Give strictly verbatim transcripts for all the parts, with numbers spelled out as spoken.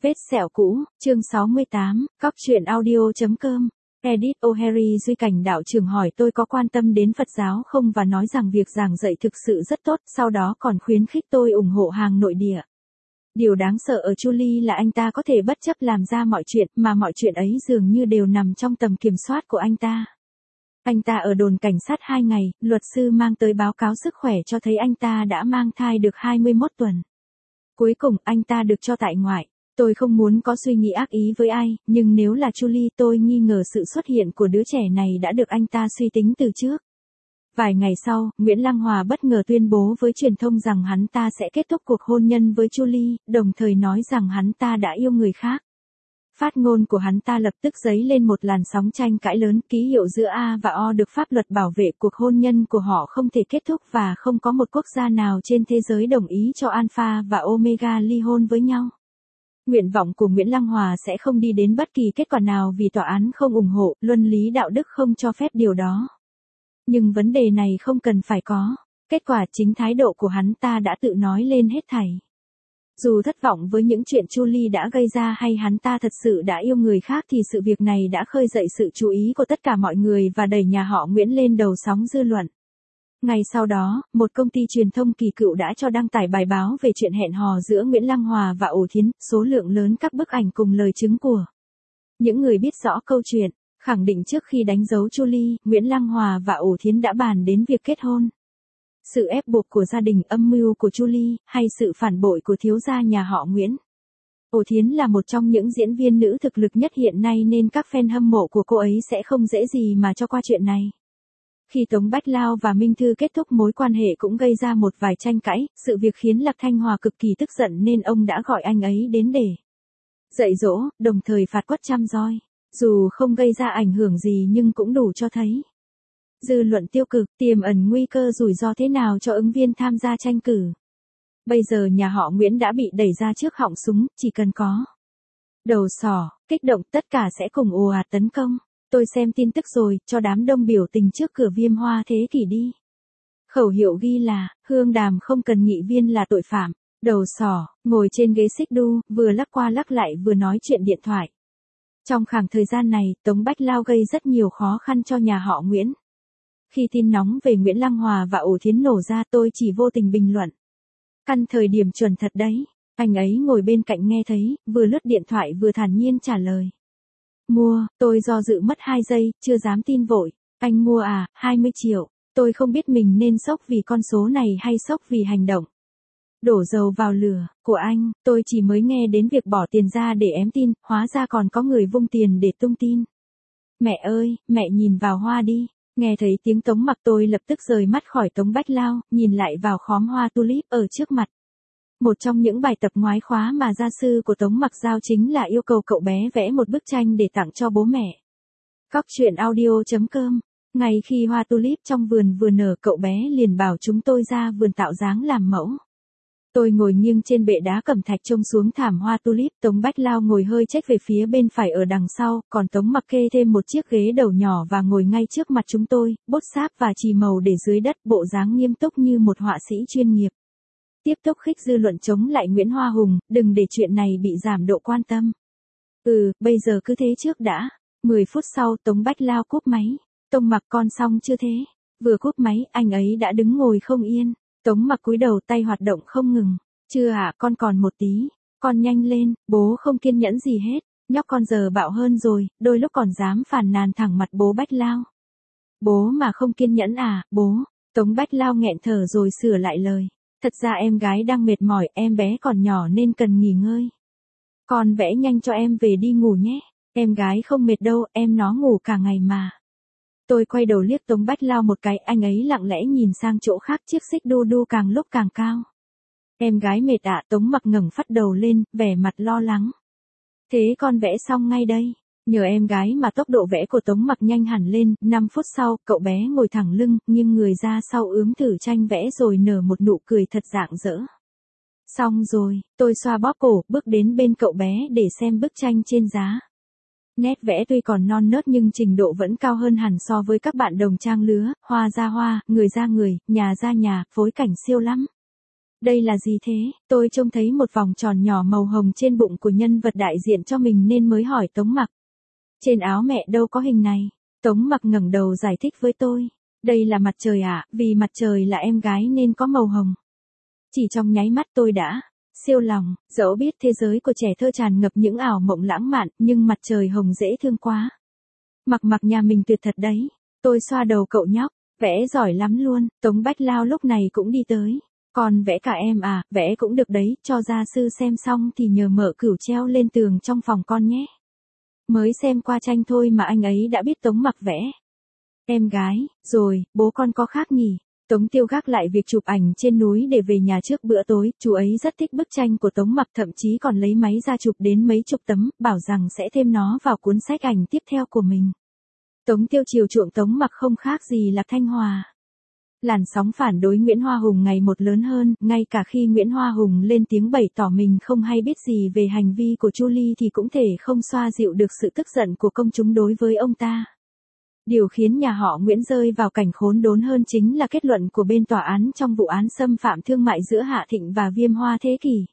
Vết sẹo cũ, chương sáu mươi tám, cóc truyện audio.com. Edith O'Harry Duy Cảnh đạo trưởng hỏi tôi có quan tâm đến Phật giáo không và nói rằng việc giảng dạy thực sự rất tốt, sau đó còn khuyến khích tôi ủng hộ hàng nội địa. Điều đáng sợ ở Julie là anh ta có thể bất chấp làm ra mọi chuyện, mà mọi chuyện ấy dường như đều nằm trong tầm kiểm soát của anh ta. Anh ta ở đồn cảnh sát hai ngày, luật sư mang tới báo cáo sức khỏe cho thấy anh ta đã mang thai được hai mươi mốt tuần. Cuối cùng anh ta được cho tại ngoại. Tôi không muốn có suy nghĩ ác ý với ai, nhưng nếu là Julie tôi nghi ngờ sự xuất hiện của đứa trẻ này đã được anh ta suy tính từ trước. Vài ngày sau, Nguyễn Lăng Hòa bất ngờ tuyên bố với truyền thông rằng hắn ta sẽ kết thúc cuộc hôn nhân với Julie, đồng thời nói rằng hắn ta đã yêu người khác. Phát ngôn của hắn ta lập tức dấy lên một làn sóng tranh cãi lớn, ký hiệu giữa A và O được pháp luật bảo vệ, cuộc hôn nhân của họ không thể kết thúc và không có một quốc gia nào trên thế giới đồng ý cho Alpha và Omega ly hôn với nhau. Nguyện vọng của Nguyễn Lăng Hòa sẽ không đi đến bất kỳ kết quả nào vì tòa án không ủng hộ, luân lý đạo đức không cho phép điều đó. Nhưng vấn đề này không cần phải có. Kết quả chính thái độ của hắn ta đã tự nói lên hết thảy. Dù thất vọng với những chuyện Julie đã gây ra hay hắn ta thật sự đã yêu người khác thì sự việc này đã khơi dậy sự chú ý của tất cả mọi người và đẩy nhà họ Nguyễn lên đầu sóng dư luận. Ngày sau đó, một công ty truyền thông kỳ cựu đã cho đăng tải bài báo về chuyện hẹn hò giữa Nguyễn Lăng Hòa và Ổ Thiến, số lượng lớn các bức ảnh cùng lời chứng của những người biết rõ câu chuyện, khẳng định trước khi đánh dấu Julie, Nguyễn Lăng Hòa và Ổ Thiến đã bàn đến việc kết hôn. Sự ép buộc của gia đình, âm mưu của Julie, hay sự phản bội của thiếu gia nhà họ Nguyễn. Ổ Thiến là một trong những diễn viên nữ thực lực nhất hiện nay nên các fan hâm mộ của cô ấy sẽ không dễ gì mà cho qua chuyện này. Khi Tống Bách Lao và Minh Thư kết thúc mối quan hệ cũng gây ra một vài tranh cãi, sự việc khiến Lạc Thanh Hòa cực kỳ tức giận nên ông đã gọi anh ấy đến để dạy dỗ, đồng thời phạt quất trăm roi. Dù không gây ra ảnh hưởng gì nhưng cũng đủ cho thấy dư luận tiêu cực, tiềm ẩn nguy cơ rủi ro thế nào cho ứng viên tham gia tranh cử. Bây giờ nhà họ Nguyễn đã bị đẩy ra trước họng súng, chỉ cần có đầu sỏ, kích động tất cả sẽ cùng ồ ạt tấn công. Tôi xem tin tức rồi, cho đám đông biểu tình trước cửa Viêm Hoa Thế Kỷ đi. Khẩu hiệu ghi là, Hương Đàm không cần nghị viên là tội phạm. Đầu sỏ, ngồi trên ghế xích đu, vừa lắc qua lắc lại vừa nói chuyện điện thoại. Trong khoảng thời gian này, Tống Bách Lao gây rất nhiều khó khăn cho nhà họ Nguyễn. Khi tin nóng về Nguyễn Lăng Hòa và Ổ Thiến nổ ra tôi chỉ vô tình bình luận. Căn thời điểm chuẩn thật đấy. Anh ấy ngồi bên cạnh nghe thấy, vừa lướt điện thoại vừa thản nhiên trả lời. Mua, tôi do dự mất hai giây, chưa dám tin vội. Anh mua à, hai mươi triệu. Tôi không biết mình nên sốc vì con số này hay sốc vì hành động đổ dầu vào lửa của anh. Tôi chỉ mới nghe đến việc bỏ tiền ra để ém tin, hóa ra còn có người vung tiền để tung tin. Mẹ ơi, mẹ nhìn vào hoa đi. Nghe thấy tiếng Tống Mặc tôi lập tức rời mắt khỏi Tống Bách Lao, nhìn lại vào khóm hoa tulip ở trước mặt. Một trong những bài tập ngoái khóa mà gia sư của Tống Mặc giao chính là yêu cầu cậu bé vẽ một bức tranh để tặng cho bố mẹ. Cóc truyện audio.com. Ngay khi hoa tulip trong vườn vừa nở cậu bé liền bảo chúng tôi ra vườn tạo dáng làm mẫu. Tôi ngồi nghiêng trên bệ đá cẩm thạch trông xuống thảm hoa tulip, Tống Bách Lao ngồi hơi chếch về phía bên phải ở đằng sau, còn Tống Mặc kê thêm một chiếc ghế đầu nhỏ và ngồi ngay trước mặt chúng tôi, bốt sáp và chì màu để dưới đất, bộ dáng nghiêm túc như một họa sĩ chuyên nghiệp. Tiếp tục khích dư luận chống lại Nguyễn Hoa Hùng, đừng để chuyện này bị giảm độ quan tâm. Ừ, bây giờ cứ thế trước đã. mười phút sau Tống Bách Lao cúp máy. Tống Mặc con xong chưa thế? Vừa cúp máy, anh ấy đã đứng ngồi không yên. Tống Mặc cúi đầu tay hoạt động không ngừng. Chưa ạ, con còn một tí. Con nhanh lên, bố không kiên nhẫn gì hết. Nhóc con giờ bạo hơn rồi, đôi lúc còn dám phàn nàn thẳng mặt bố Bách Lao. Bố mà không kiên nhẫn à, bố? Tống Bách Lao nghẹn thở rồi sửa lại lời. Thật ra em gái đang mệt mỏi, em bé còn nhỏ nên cần nghỉ ngơi. Con vẽ nhanh cho em về đi ngủ nhé. Em gái không mệt đâu, em nó ngủ cả ngày mà. Tôi quay đầu liếc Tống Bách Lao một cái, anh ấy lặng lẽ nhìn sang chỗ khác, chiếc xích đu đu càng lúc càng cao. Em gái mệt ạ, à, Tống Mặc ngẩng phát đầu lên, vẻ mặt lo lắng. Thế con vẽ xong ngay đây. Nhờ em gái mà tốc độ vẽ của Tống Mặc nhanh hẳn lên, năm phút sau, cậu bé ngồi thẳng lưng, nghiêng người ra sau ướm thử tranh vẽ rồi nở một nụ cười thật rạng rỡ. Xong rồi, tôi xoa bóp cổ, bước đến bên cậu bé để xem bức tranh trên giá. Nét vẽ tuy còn non nớt nhưng trình độ vẫn cao hơn hẳn so với các bạn đồng trang lứa, hoa ra hoa, người ra người, nhà ra nhà, phối cảnh siêu lắm. Đây là gì thế? Tôi trông thấy một vòng tròn nhỏ màu hồng trên bụng của nhân vật đại diện cho mình nên mới hỏi Tống Mặc. Trên áo mẹ đâu có hình này. Tống Mặc ngẩng đầu giải thích với tôi. Đây là mặt trời ạ, à, vì mặt trời là em gái nên có màu hồng. Chỉ trong nháy mắt tôi đã siêu lòng, dẫu biết thế giới của trẻ thơ tràn ngập những ảo mộng lãng mạn, nhưng mặt trời hồng dễ thương quá. Mặc Mặc nhà mình tuyệt thật đấy. Tôi xoa đầu cậu nhóc, vẽ giỏi lắm luôn. Tống Bách Lao lúc này cũng đi tới. Còn vẽ cả em à, vẽ cũng được đấy, cho gia sư xem xong thì nhờ mở cửu treo lên tường trong phòng con nhé. Mới xem qua tranh thôi mà anh ấy đã biết Tống Mặc vẽ. Em gái, rồi, bố con có khác nhỉ? Tống Tiêu gác lại việc chụp ảnh trên núi để về nhà trước bữa tối, chú ấy rất thích bức tranh của Tống Mặc, thậm chí còn lấy máy ra chụp đến mấy chục tấm, bảo rằng sẽ thêm nó vào cuốn sách ảnh tiếp theo của mình. Tống Tiêu chiều chuộng Tống Mặc không khác gì Lạc Thanh Hòa. Làn sóng phản đối Nguyễn Hoa Hùng ngày một lớn hơn, ngay cả khi Nguyễn Hoa Hùng lên tiếng bày tỏ mình không hay biết gì về hành vi của Chu Ly thì cũng thể không xoa dịu được sự tức giận của công chúng đối với ông ta. Điều khiến nhà họ Nguyễn rơi vào cảnh khốn đốn hơn chính là kết luận của bên tòa án trong vụ án xâm phạm thương mại giữa Hạ Thịnh và Viêm Hoa Thế Kỷ.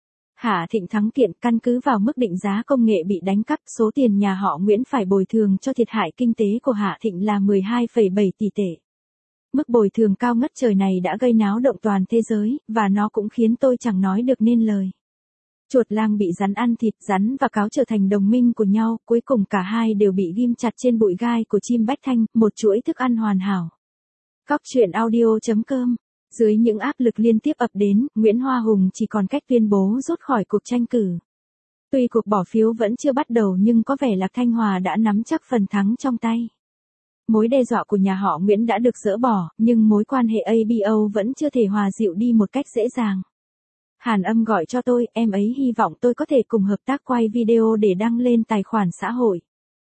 Hạ Thịnh thắng kiện, căn cứ vào mức định giá công nghệ bị đánh cắp, số tiền nhà họ Nguyễn phải bồi thường cho thiệt hại kinh tế của Hạ Thịnh là mười hai phẩy bảy tỷ tệ. Mức bồi thường cao ngất trời này đã gây náo động toàn thế giới, và nó cũng khiến tôi chẳng nói được nên lời. Chuột lang bị rắn ăn thịt, rắn và cáo trở thành đồng minh của nhau, cuối cùng cả hai đều bị ghim chặt trên bụi gai của chim bách thanh, một chuỗi thức ăn hoàn hảo. Cóc truyện audio chấm com. Dưới những áp lực liên tiếp ập đến, Nguyễn Hoa Hùng chỉ còn cách tuyên bố rút khỏi cuộc tranh cử. Tuy cuộc bỏ phiếu vẫn chưa bắt đầu nhưng có vẻ Lạc Thanh Hòa đã nắm chắc phần thắng trong tay. Mối đe dọa của nhà họ Nguyễn đã được dỡ bỏ, nhưng mối quan hệ a bê o vẫn chưa thể hòa dịu đi một cách dễ dàng. Hàn Âm gọi cho tôi, em ấy hy vọng tôi có thể cùng hợp tác quay video để đăng lên tài khoản xã hội.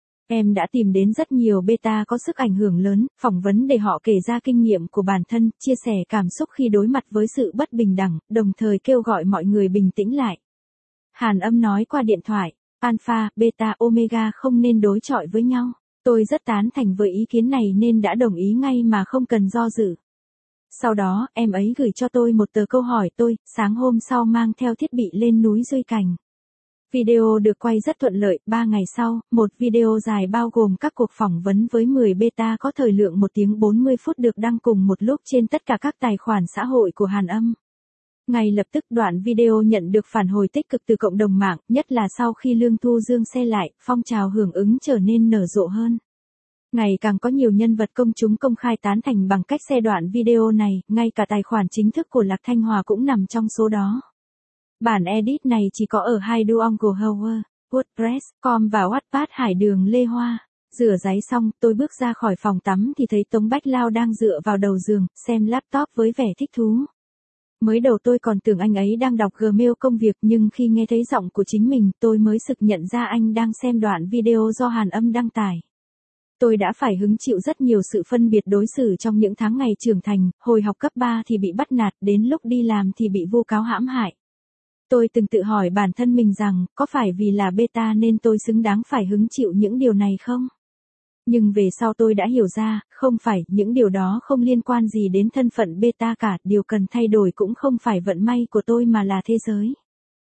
Em đã tìm đến rất nhiều beta có sức ảnh hưởng lớn, phỏng vấn để họ kể ra kinh nghiệm của bản thân, chia sẻ cảm xúc khi đối mặt với sự bất bình đẳng, đồng thời kêu gọi mọi người bình tĩnh lại. Hàn Âm nói qua điện thoại, Alpha, Beta, Omega không nên đối chọi với nhau. Tôi rất tán thành với ý kiến này nên đã đồng ý ngay mà không cần do dự. Sau đó, em ấy gửi cho tôi một tờ câu hỏi tôi, sáng hôm sau mang theo thiết bị lên núi Duy Cảnh. Video được quay rất thuận lợi, ba ngày sau, một video dài bao gồm các cuộc phỏng vấn với mười beta có thời lượng một tiếng bốn mươi phút được đăng cùng một lúc trên tất cả các tài khoản xã hội của Hàn Âm. Ngay lập tức đoạn video nhận được phản hồi tích cực từ cộng đồng mạng, nhất là sau khi Lương Thu Dương xe lại, phong trào hưởng ứng trở nên nở rộ hơn. Ngày càng có nhiều nhân vật công chúng công khai tán thành bằng cách share đoạn video này, ngay cả tài khoản chính thức của Lạc Thanh Hòa cũng nằm trong số đó. Bản edit này chỉ có ở hai Duolingo Hour, WordPress, com và Wattpad Hải Đường Lê Hoa. Rửa ráy xong, tôi bước ra khỏi phòng tắm thì thấy Tống Bách Lao đang dựa vào đầu giường, xem laptop với vẻ thích thú. Mới đầu tôi còn tưởng anh ấy đang đọc Gmail công việc nhưng khi nghe thấy giọng của chính mình tôi mới sực nhận ra anh đang xem đoạn video do Hàn Âm đăng tải. Tôi đã phải hứng chịu rất nhiều sự phân biệt đối xử trong những tháng ngày trưởng thành, hồi học cấp ba thì bị bắt nạt, đến lúc đi làm thì bị vu cáo hãm hại. Tôi từng tự hỏi bản thân mình rằng, có phải vì là beta nên tôi xứng đáng phải hứng chịu những điều này không? Nhưng về sau tôi đã hiểu ra, không phải, những điều đó không liên quan gì đến thân phận beta cả, điều cần thay đổi cũng không phải vận may của tôi mà là thế giới.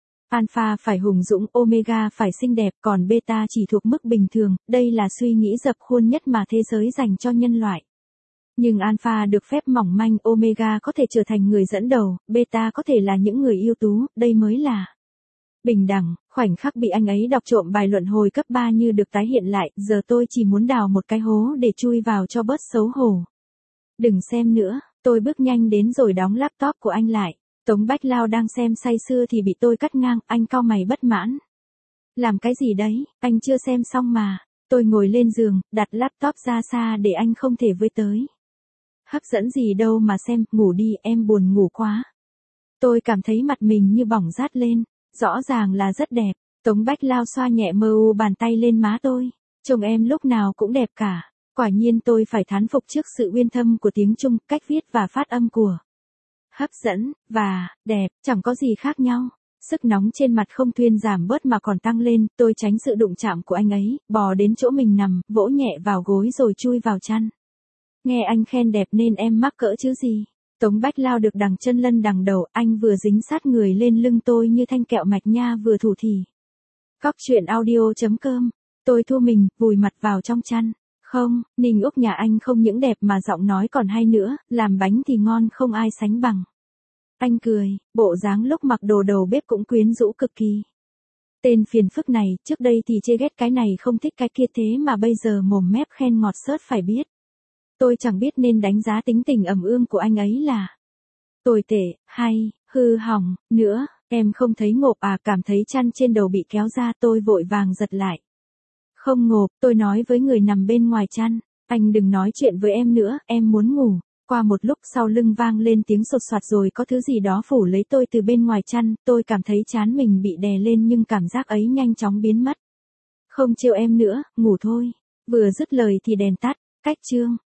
Alpha phải hùng dũng, Omega phải xinh đẹp, còn beta chỉ thuộc mức bình thường, đây là suy nghĩ dập khuôn nhất mà thế giới dành cho nhân loại. Nhưng Alpha được phép mỏng manh, Omega có thể trở thành người dẫn đầu, beta có thể là những người ưu tú, đây mới là bình đẳng. Khoảnh khắc bị anh ấy đọc trộm bài luận hồi cấp ba như được tái hiện lại, giờ tôi chỉ muốn đào một cái hố để chui vào cho bớt xấu hổ. Đừng xem nữa, tôi bước nhanh đến rồi đóng laptop của anh lại. Tống Bách Lao đang xem say sưa thì bị tôi cắt ngang, anh cau mày bất mãn. Làm cái gì đấy, anh chưa xem xong mà. Tôi ngồi lên giường, đặt laptop ra xa để anh không thể với tới. Hấp dẫn gì đâu mà xem, ngủ đi, em buồn ngủ quá. Tôi cảm thấy mặt mình như bỏng rát lên, rõ ràng là rất đẹp. Tống Bách Lao xoa nhẹ mờ u bàn tay lên má tôi. Chồng em lúc nào cũng đẹp cả. Quả nhiên tôi phải thán phục trước sự uyên thâm của tiếng Trung, cách viết và phát âm của. Hấp dẫn, và, đẹp, chẳng có gì khác nhau. Sức nóng trên mặt không thuyên giảm bớt mà còn tăng lên, tôi tránh sự đụng chạm của anh ấy, bò đến chỗ mình nằm, vỗ nhẹ vào gối rồi chui vào chăn. Nghe anh khen đẹp nên em mắc cỡ chứ gì. Tống Bách lao được đằng chân lân đằng đầu, anh vừa dính sát người lên lưng tôi như thanh kẹo mạch nha vừa thủ thỉ. Cóc truyện audio chấm com. Tôi thua mình, vùi mặt vào trong chăn. Không, Ninh Úc nhà anh không những đẹp mà giọng nói còn hay nữa, làm bánh thì ngon không ai sánh bằng. Anh cười, bộ dáng lúc mặc đồ đầu bếp cũng quyến rũ cực kỳ. Tên phiền phức này, trước đây thì chê ghét cái này không thích cái kia thế mà bây giờ mồm mép khen ngọt xớt phải biết. Tôi chẳng biết nên đánh giá tính tình ẩm ương của anh ấy là tồi tệ, hay, hư hỏng, nữa, em không thấy ngộp à, cảm thấy chăn trên đầu bị kéo ra, tôi vội vàng giật lại. Không ngộp, tôi nói với người nằm bên ngoài chăn, anh đừng nói chuyện với em nữa, em muốn ngủ. Qua một lúc sau lưng vang lên tiếng sột soạt rồi có thứ gì đó phủ lấy tôi từ bên ngoài chăn, tôi cảm thấy trán mình bị đè lên nhưng cảm giác ấy nhanh chóng biến mất. Không trêu em nữa, ngủ thôi. Vừa dứt lời thì đèn tắt, cách chương.